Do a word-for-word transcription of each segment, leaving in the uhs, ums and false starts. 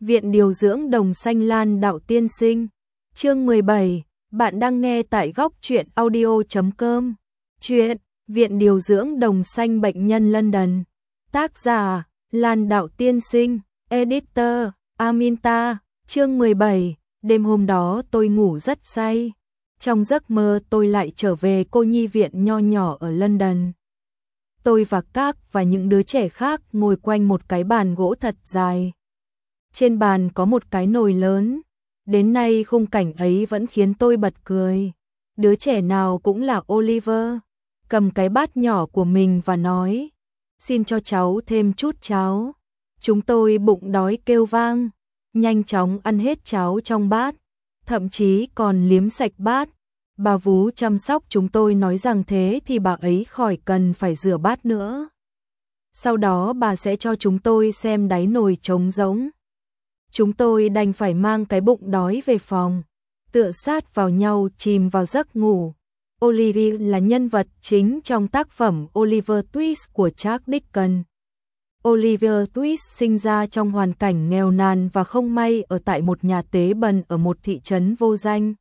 Viện điều dưỡng Đồng Xanh Lan Đạo tiên sinh. Chương mười bảy, bạn đang nghe tại góc truyện audio chấm com. Truyện Viện điều dưỡng Đồng Xanh bệnh nhân London. Tác giả Lan Đạo tiên sinh, editor Aminta. Chương mười bảy, đêm hôm đó tôi ngủ rất say. Trong giấc mơ tôi lại trở về cô nhi viện nho nhỏ ở London. Tôi và các và những đứa trẻ khác ngồi quanh một cái bàn gỗ thật dài. Trên bàn có một cái nồi lớn. Đến nay khung cảnh ấy vẫn khiến tôi bật cười. Đứa trẻ nào cũng là Oliver, cầm cái bát nhỏ của mình và nói: "Xin cho cháu thêm chút cháo." Chúng tôi bụng đói kêu vang, nhanh chóng ăn hết cháo trong bát, thậm chí còn liếm sạch bát. Bà vú chăm sóc chúng tôi nói rằng thế thì bà ấy khỏi cần phải rửa bát nữa. Sau đó bà sẽ cho chúng tôi xem đáy nồi trống rỗng. Chúng tôi đành phải mang cái bụng đói về phòng, tựa sát vào nhau chìm vào giấc ngủ. Oliver là nhân vật chính trong tác phẩm Oliver Twist của Charles Dickens. Oliver Twist sinh ra trong hoàn cảnh nghèo nàn và không may ở tại một nhà tế bần ở một thị trấn vô danh.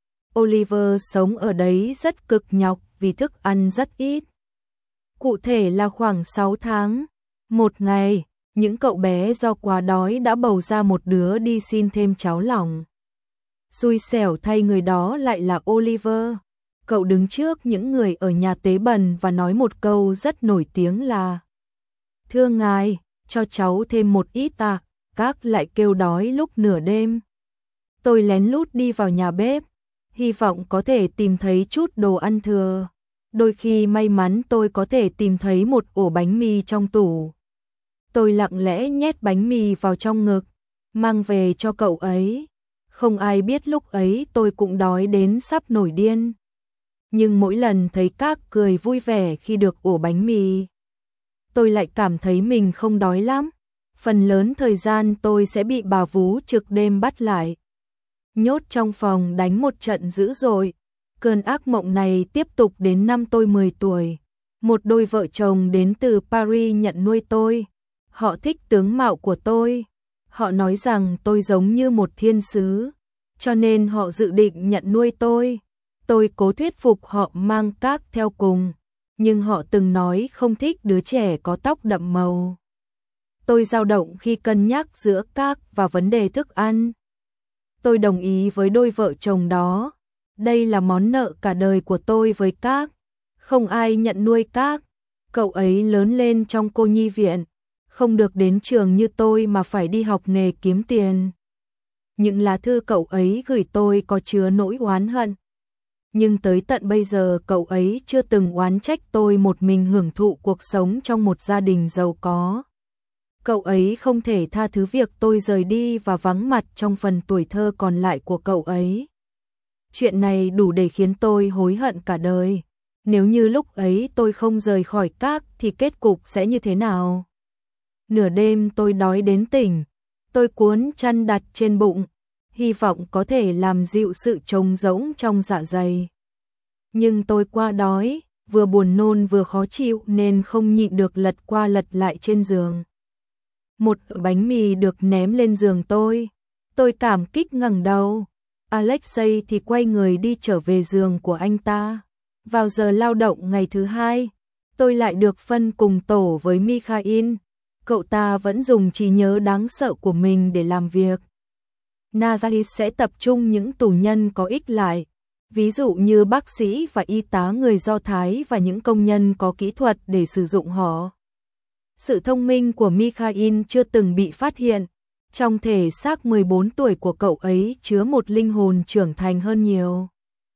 Oliver sống ở đấy rất cực nhọc vì thức ăn rất ít. Cụ thể là khoảng sáu tháng. Một ngày, những cậu bé do quá đói đã bầu ra một đứa đi xin thêm cháo lỏng. Xui xẻo thay người đó lại là Oliver. Cậu đứng trước những người ở nhà tế bần và nói một câu rất nổi tiếng là: "Thưa ngài, cho cháu thêm một ít à?" Các lại kêu đói lúc nửa đêm. Tôi lén lút đi vào nhà bếp, hy vọng có thể tìm thấy chút đồ ăn thừa. Đôi khi may mắn tôi có thể tìm thấy một ổ bánh mì trong tủ. Tôi lặng lẽ nhét bánh mì vào trong ngực, mang về cho cậu ấy. Không ai biết lúc ấy tôi cũng đói đến sắp nổi điên. Nhưng mỗi lần thấy các cười vui vẻ khi được ổ bánh mì, tôi lại cảm thấy mình không đói lắm. Phần lớn thời gian tôi sẽ bị bà vú trực đêm bắt lại, nhốt trong phòng đánh một trận dữ dội. Cơn ác mộng này tiếp tục đến năm tôi mười tuổi. Một đôi vợ chồng đến từ Paris nhận nuôi tôi. Họ thích tướng mạo của tôi. Họ nói rằng tôi giống như một thiên sứ, cho nên họ dự định nhận nuôi tôi. Tôi cố thuyết phục họ mang các theo cùng, nhưng họ từng nói không thích đứa trẻ có tóc đậm màu. Tôi dao động khi cân nhắc giữa các và vấn đề thức ăn. Tôi đồng ý với đôi vợ chồng đó. Đây là món nợ cả đời của tôi với các. Không ai nhận nuôi các. Cậu ấy lớn lên trong cô nhi viện, không được đến trường như tôi mà phải đi học nghề kiếm tiền. Những lá thư cậu ấy gửi tôi có chứa nỗi oán hận. Nhưng tới tận bây giờ cậu ấy chưa từng oán trách tôi một mình hưởng thụ cuộc sống trong một gia đình giàu có. Cậu ấy không thể tha thứ việc tôi rời đi và vắng mặt trong phần tuổi thơ còn lại của cậu ấy. Chuyện này đủ để khiến tôi hối hận cả đời. Nếu như lúc ấy tôi không rời khỏi các thì kết cục sẽ như thế nào? Nửa đêm tôi đói đến tỉnh. Tôi cuốn chăn đặt trên bụng, hy vọng có thể làm dịu sự trống rỗng trong dạ dày. Nhưng tôi quá đói, vừa buồn nôn vừa khó chịu nên không nhịn được lật qua lật lại trên giường. Một bánh mì được ném lên giường tôi. Tôi cảm kích ngẩng đầu. Alexei thì quay người đi trở về giường của anh ta. Vào giờ lao động ngày thứ hai, tôi lại được phân cùng tổ với Mikhail. Cậu ta vẫn dùng trí nhớ đáng sợ của mình để làm việc. Nazareth sẽ tập trung những tù nhân có ích lại, ví dụ như bác sĩ và y tá người Do Thái và những công nhân có kỹ thuật để sử dụng họ. Sự thông minh của Mikhail chưa từng bị phát hiện. Trong thể xác mười bốn tuổi của cậu ấy chứa một linh hồn trưởng thành hơn nhiều.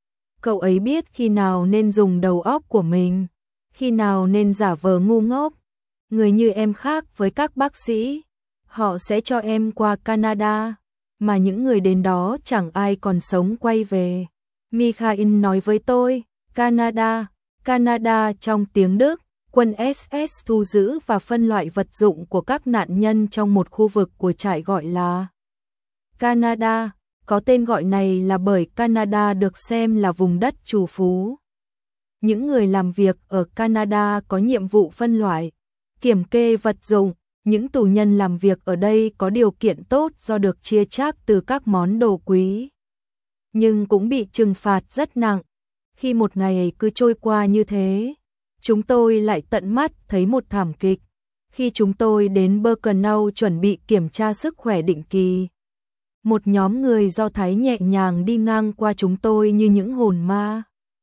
Cậu ấy biết khi nào nên dùng đầu óc của mình, khi nào nên giả vờ ngu ngốc. Người như em khác với các bác sĩ, họ sẽ cho em qua Canada, mà những người đến đó chẳng ai còn sống quay về. Mikhail nói với tôi, Canada, Canada trong tiếng Đức. Quân ét ét thu giữ và phân loại vật dụng của các nạn nhân trong một khu vực của trại gọi là Canada. Có tên gọi này là bởi Canada được xem là vùng đất trù phú. Những người làm việc ở Canada có nhiệm vụ phân loại, kiểm kê vật dụng, Những tù nhân làm việc ở đây có điều kiện tốt do được chia chác từ các món đồ quý, nhưng cũng bị trừng phạt rất nặng. Khi một ngày cứ trôi qua như thế, chúng tôi lại tận mắt thấy một thảm kịch. Khi chúng tôi đến Birkenau chuẩn bị kiểm tra sức khỏe định kỳ, một nhóm người Do Thái nhẹ nhàng đi ngang qua chúng tôi như những hồn ma.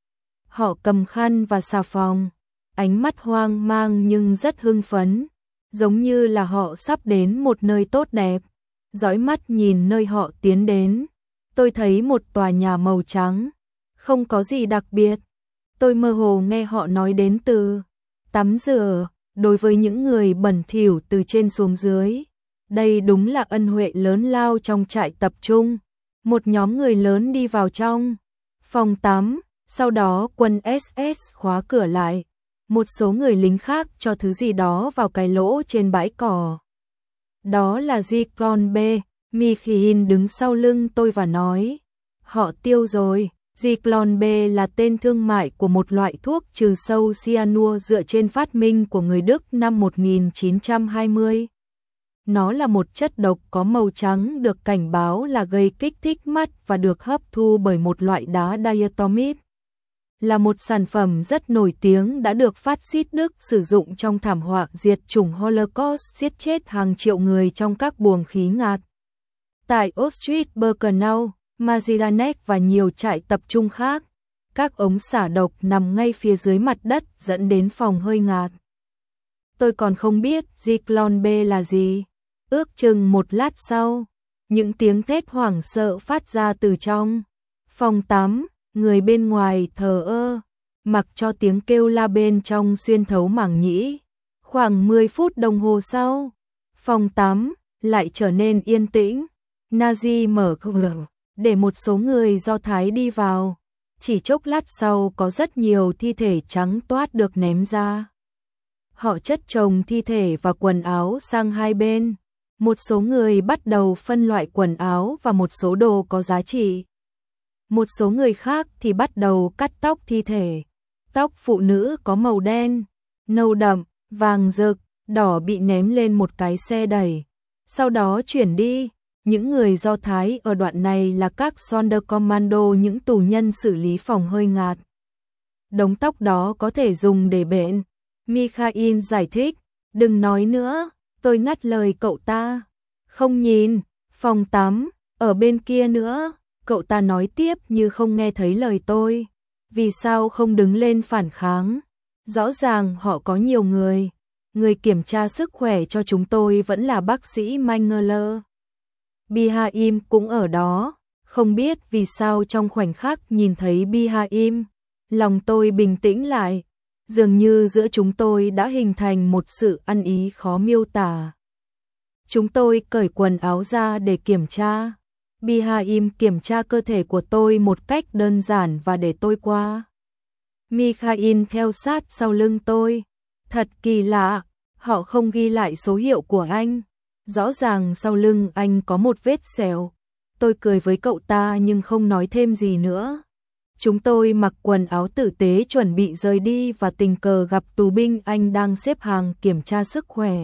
Họ cầm khăn và xà phòng, ánh mắt hoang mang nhưng rất hưng phấn, giống như là họ sắp đến một nơi tốt đẹp. Dõi mắt nhìn nơi họ tiến đến, tôi thấy một tòa nhà màu trắng, không có gì đặc biệt. Tôi mơ hồ nghe họ nói đến từ tắm rửa, đối với những người bẩn thỉu từ trên xuống dưới. Đây đúng là ân huệ lớn lao trong trại tập trung. Một nhóm người lớn đi vào trong phòng tắm, sau đó quân ét ét khóa cửa lại. Một số người lính khác cho thứ gì đó vào cái lỗ trên bãi cỏ. Đó là Zyklon B. Mikhail đứng sau lưng tôi và nói, họ tiêu rồi. Zyklon B là tên thương mại của một loại thuốc trừ sâu cyanua dựa trên phát minh của người Đức năm một nghìn chín trăm hai mươi. Nó là một chất độc có màu trắng được cảnh báo là gây kích thích mắt và được hấp thu bởi một loại đá diatomite. Là một sản phẩm rất nổi tiếng đã được phát xít Đức sử dụng trong thảm họa diệt chủng Holocaust, giết chết hàng triệu người trong các buồng khí ngạt. Tại Auschwitz-Birkenau, Majdanek và nhiều trại tập trung khác, các ống xả độc nằm ngay phía dưới mặt đất dẫn đến phòng hơi ngạt. Tôi còn không biết Zyklon B là gì. Ước chừng một lát sau, những tiếng thét hoảng sợ phát ra từ trong phòng tắm, người bên ngoài thờ ơ, mặc cho tiếng kêu la bên trong xuyên thấu màng nhĩ. Khoảng mười phút đồng hồ sau, phòng tắm lại trở nên yên tĩnh. Nazi mở cửa để một số người Do Thái đi vào. Chỉ chốc lát sau có rất nhiều thi thể trắng toát được ném ra. Họ chất chồng thi thể và quần áo sang hai bên. Một số người bắt đầu phân loại quần áo và một số đồ có giá trị. Một số người khác thì bắt đầu cắt tóc thi thể. Tóc phụ nữ có màu đen, nâu đậm, vàng rực, đỏ bị ném lên một cái xe đẩy. Sau đó chuyển đi. Những người Do Thái ở đoạn này là các Sonderkommando, những tù nhân xử lý phòng hơi ngạt. Đống tóc đó có thể dùng để bện. Mikhail giải thích, đừng nói nữa, tôi ngắt lời cậu ta. Không nhìn, phòng tắm, ở bên kia nữa, cậu ta nói tiếp như không nghe thấy lời tôi. Vì sao không đứng lên phản kháng? Rõ ràng họ có nhiều người. Người kiểm tra sức khỏe cho chúng tôi vẫn là bác sĩ Mengele. Bihaim cũng ở đó, không biết vì sao trong khoảnh khắc nhìn thấy Bihaim, lòng tôi bình tĩnh lại, dường như giữa chúng tôi đã hình thành một sự ăn ý khó miêu tả. Chúng tôi cởi quần áo ra để kiểm tra. Bihaim kiểm tra cơ thể của tôi một cách đơn giản và để tôi qua. Mikhail theo sát sau lưng tôi. Thật kỳ lạ, họ không ghi lại số hiệu của anh. Rõ ràng sau lưng anh có một vết sẹo. Tôi cười với cậu ta nhưng không nói thêm gì nữa. Chúng tôi mặc quần áo tử tế chuẩn bị rời đi và tình cờ gặp tù binh Anh đang xếp hàng kiểm tra sức khỏe.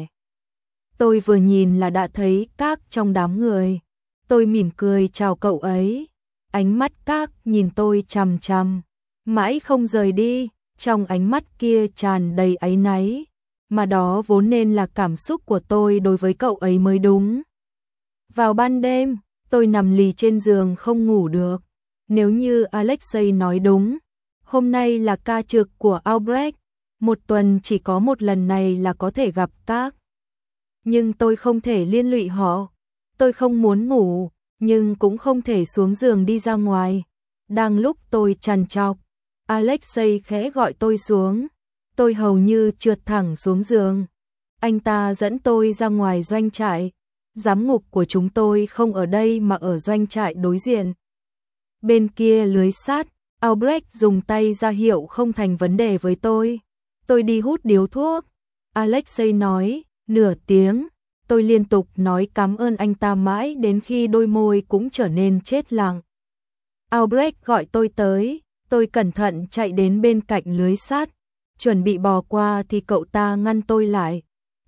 Tôi vừa nhìn là đã thấy Các trong đám người. Tôi mỉm cười chào cậu ấy. Ánh mắt Các nhìn tôi chằm chằm, mãi không rời đi, trong ánh mắt kia tràn đầy áy náy. Mà đó vốn nên là cảm xúc của tôi đối với cậu ấy mới đúng. Vào ban đêm, tôi nằm lì trên giường không ngủ được. Nếu như Alexei nói đúng, hôm nay là ca trực của Albrecht, một tuần chỉ có một lần này là có thể gặp Các. Nhưng tôi không thể liên lụy họ. Tôi không muốn ngủ, nhưng cũng không thể xuống giường đi ra ngoài. Đang lúc tôi trằn trọc, Alexei khẽ gọi tôi xuống. Tôi hầu như trượt thẳng xuống giường. Anh ta dẫn tôi ra ngoài doanh trại. Giám ngục của chúng tôi không ở đây mà ở doanh trại đối diện. Bên kia lưới sắt, Albrecht dùng tay ra hiệu không thành vấn đề với tôi. Tôi đi hút điếu thuốc. Alexei nói, nửa tiếng. Tôi liên tục nói cảm ơn anh ta mãi đến khi đôi môi cũng trở nên chết lặng. Albrecht gọi tôi tới. Tôi cẩn thận chạy đến bên cạnh lưới sắt. Chuẩn bị bò qua thì cậu ta ngăn tôi lại.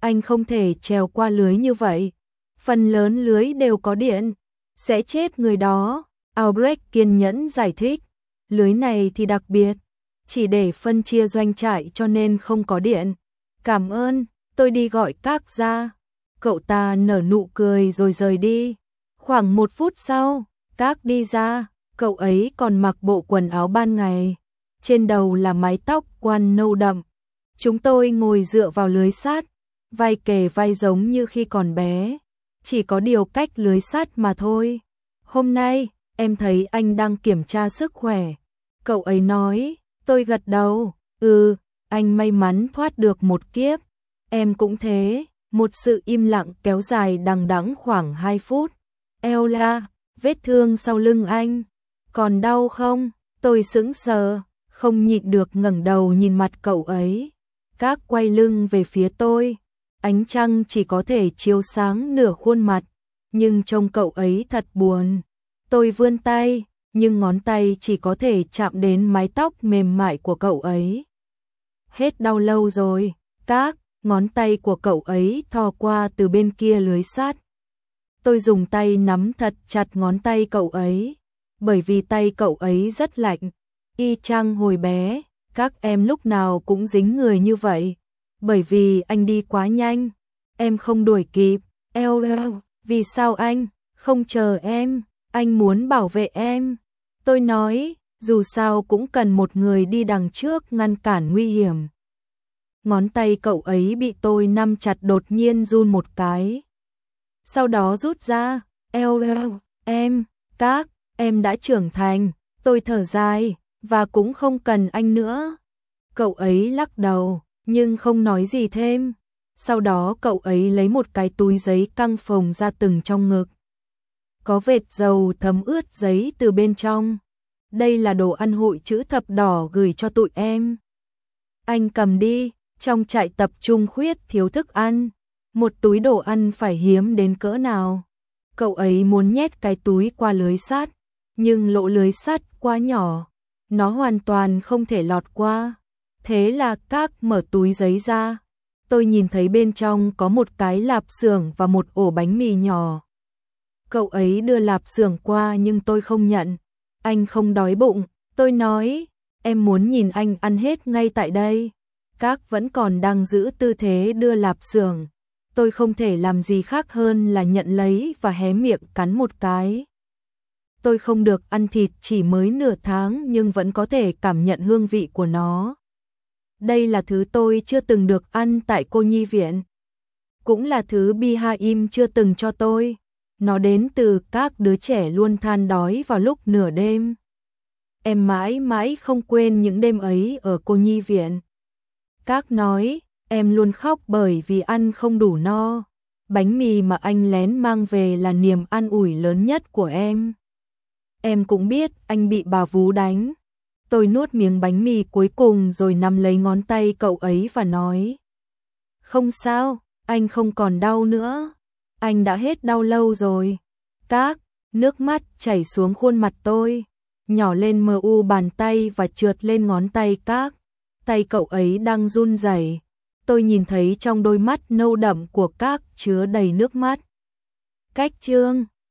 anh không thể trèo qua lưới như vậy. Phần lớn lưới đều có điện, sẽ chết người đó. Albrecht kiên nhẫn giải thích, lưới này thì đặc biệt, chỉ để phân chia doanh trại cho nên không có điện. Cảm ơn, tôi đi gọi các ra. Cậu ta nở nụ cười rồi rời đi. Khoảng một phút sau, các đi ra, cậu ấy còn mặc bộ quần áo ban ngày, trên đầu là mái tóc quan nâu đậm. Chúng tôi ngồi dựa vào lưới sắt, vai kề vai giống như khi còn bé, chỉ có điều cách lưới sắt mà thôi. Hôm nay, em thấy anh đang kiểm tra sức khỏe. Cậu ấy nói, tôi gật đầu, ừ, anh may mắn thoát được một kiếp. Em cũng thế. Một sự im lặng kéo dài đằng đẵng khoảng hai phút. Ella, vết thương sau lưng anh, còn đau không? Tôi sững sờ, không nhịn được ngẩng đầu nhìn mặt cậu ấy. Các quay lưng về phía tôi, ánh trăng chỉ có thể chiếu sáng nửa khuôn mặt, nhưng trông cậu ấy thật buồn. Tôi vươn tay, nhưng ngón tay chỉ có thể chạm đến mái tóc mềm mại của cậu ấy. Hết đau lâu rồi, các ngón tay của cậu ấy thò qua từ bên kia lưới sắt. Tôi dùng tay nắm thật chặt ngón tay cậu ấy, bởi vì tay cậu ấy rất lạnh. Y chang hồi bé, các em lúc nào cũng dính người như vậy. Bởi vì anh đi quá nhanh, em không đuổi kịp. Eo eo, vì sao anh không chờ em? Anh muốn bảo vệ em. Tôi nói, dù sao cũng cần một người đi đằng trước ngăn cản nguy hiểm. Ngón tay cậu ấy bị tôi nắm chặt đột nhiên run một cái. Sau đó rút ra, eo eo, em, các, em đã trưởng thành. Tôi thở dài, và cũng không cần anh nữa. Cậu ấy lắc đầu, nhưng không nói gì thêm. Sau đó cậu ấy lấy một cái túi giấy căng phồng ra từng trong ngực. Có vệt dầu thấm ướt giấy từ bên trong. Đây là đồ ăn hội chữ thập đỏ gửi cho tụi em. Anh cầm đi, trong trại tập trung khuyết thiếu thức ăn. Một túi đồ ăn phải hiếm đến cỡ nào. Cậu ấy muốn nhét cái túi qua lưới sắt, nhưng lỗ lưới sắt quá nhỏ, nó hoàn toàn không thể lọt qua. Thế là các mở túi giấy ra. Tôi nhìn thấy bên trong có một cái lạp xưởng và một ổ bánh mì nhỏ. Cậu ấy đưa lạp xưởng qua nhưng tôi không nhận. Anh không đói bụng, tôi nói, em muốn nhìn anh ăn hết ngay tại đây. Các vẫn còn đang giữ tư thế đưa lạp xưởng. Tôi không thể làm gì khác hơn là nhận lấy và hé miệng cắn một cái. Tôi không được ăn thịt chỉ mới nửa tháng nhưng vẫn có thể cảm nhận hương vị của nó. Đây là thứ tôi chưa từng được ăn tại cô nhi viện. Cũng là thứ Bihaim chưa từng cho tôi. Nó đến từ các đứa trẻ luôn than đói vào lúc nửa đêm. Em mãi mãi không quên những đêm ấy ở cô nhi viện. Các nói, em luôn khóc bởi vì ăn không đủ no. Bánh mì mà anh lén mang về là niềm an ủi lớn nhất của em. Em cũng biết anh bị bà vú đánh. Tôi nuốt miếng bánh mì cuối cùng rồi nắm lấy ngón tay cậu ấy và nói. Không sao, anh không còn đau nữa. Anh đã hết đau lâu rồi. Các, nước mắt chảy xuống khuôn mặt tôi, nhỏ lên mờ u bàn tay và trượt lên ngón tay các. Tay cậu ấy đang run rẩy. Tôi nhìn thấy trong đôi mắt nâu đậm của các chứa đầy nước mắt. Cách chương